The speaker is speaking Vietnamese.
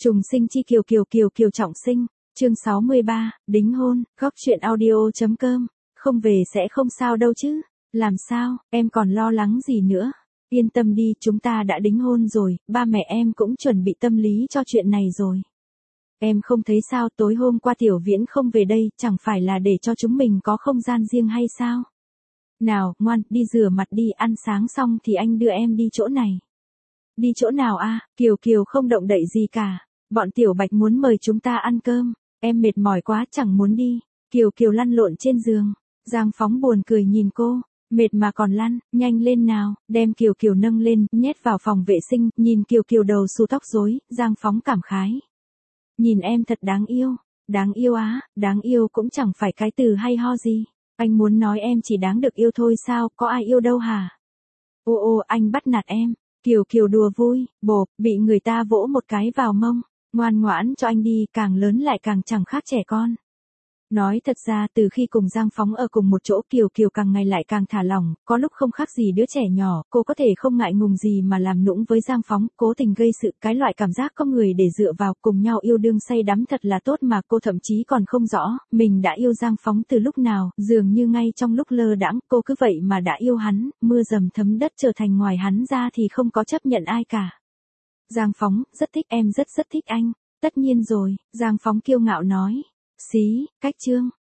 Trùng sinh chi kiều trọng sinh, chương 63, đính hôn, góc chuyện audio.com, không về sẽ không sao đâu chứ, làm sao, em còn lo lắng gì nữa, yên tâm đi, chúng ta đã đính hôn rồi, ba mẹ em cũng chuẩn bị tâm lý cho chuyện này rồi. Em không thấy sao, tối hôm qua Tiểu Viễn không về đây, chẳng phải là để cho chúng mình có không gian riêng hay sao? Nào, ngoan, đi rửa mặt đi, ăn sáng xong thì anh đưa em đi chỗ này. Đi chỗ nào a? Kiều không động đậy gì cả. Bọn Tiểu Bạch muốn mời chúng ta ăn cơm. Em mệt mỏi quá chẳng muốn đi. Kiều lăn lộn trên giường. Giang Phóng buồn cười nhìn cô. Mệt mà còn lăn, nhanh lên nào. Đem Kiều nâng lên, nhét vào phòng vệ sinh. Nhìn Kiều đầu xù tóc rối, Giang Phóng cảm khái. Nhìn em thật đáng yêu. Đáng yêu á, đáng yêu cũng chẳng phải cái từ hay ho gì. Anh muốn nói em chỉ đáng được yêu thôi sao, có ai yêu đâu hả? Ô, anh bắt nạt em. Kiều đùa vui, bộp, bị người ta vỗ một cái vào mông. Ngoan ngoãn cho anh đi, càng lớn lại càng chẳng khác trẻ con. Nói thật ra từ khi cùng Giang Phóng ở cùng một chỗ Kiều càng ngày lại càng thả lỏng, có lúc không khác gì đứa trẻ nhỏ, cô có thể không ngại ngùng gì mà làm nũng với Giang Phóng, cố tình gây sự, cái loại cảm giác có người để dựa vào cùng nhau yêu đương say đắm thật là tốt mà cô thậm chí còn không rõ, mình đã yêu Giang Phóng từ lúc nào, dường như ngay trong lúc lơ đãng cô cứ vậy mà đã yêu hắn, mưa dầm thấm đất trở thành ngoài hắn ra thì không có chấp nhận ai cả. Giang Phóng, rất thích em rất thích anh, tất nhiên rồi, Giang Phóng kiêu ngạo nói. Xí, cách chương,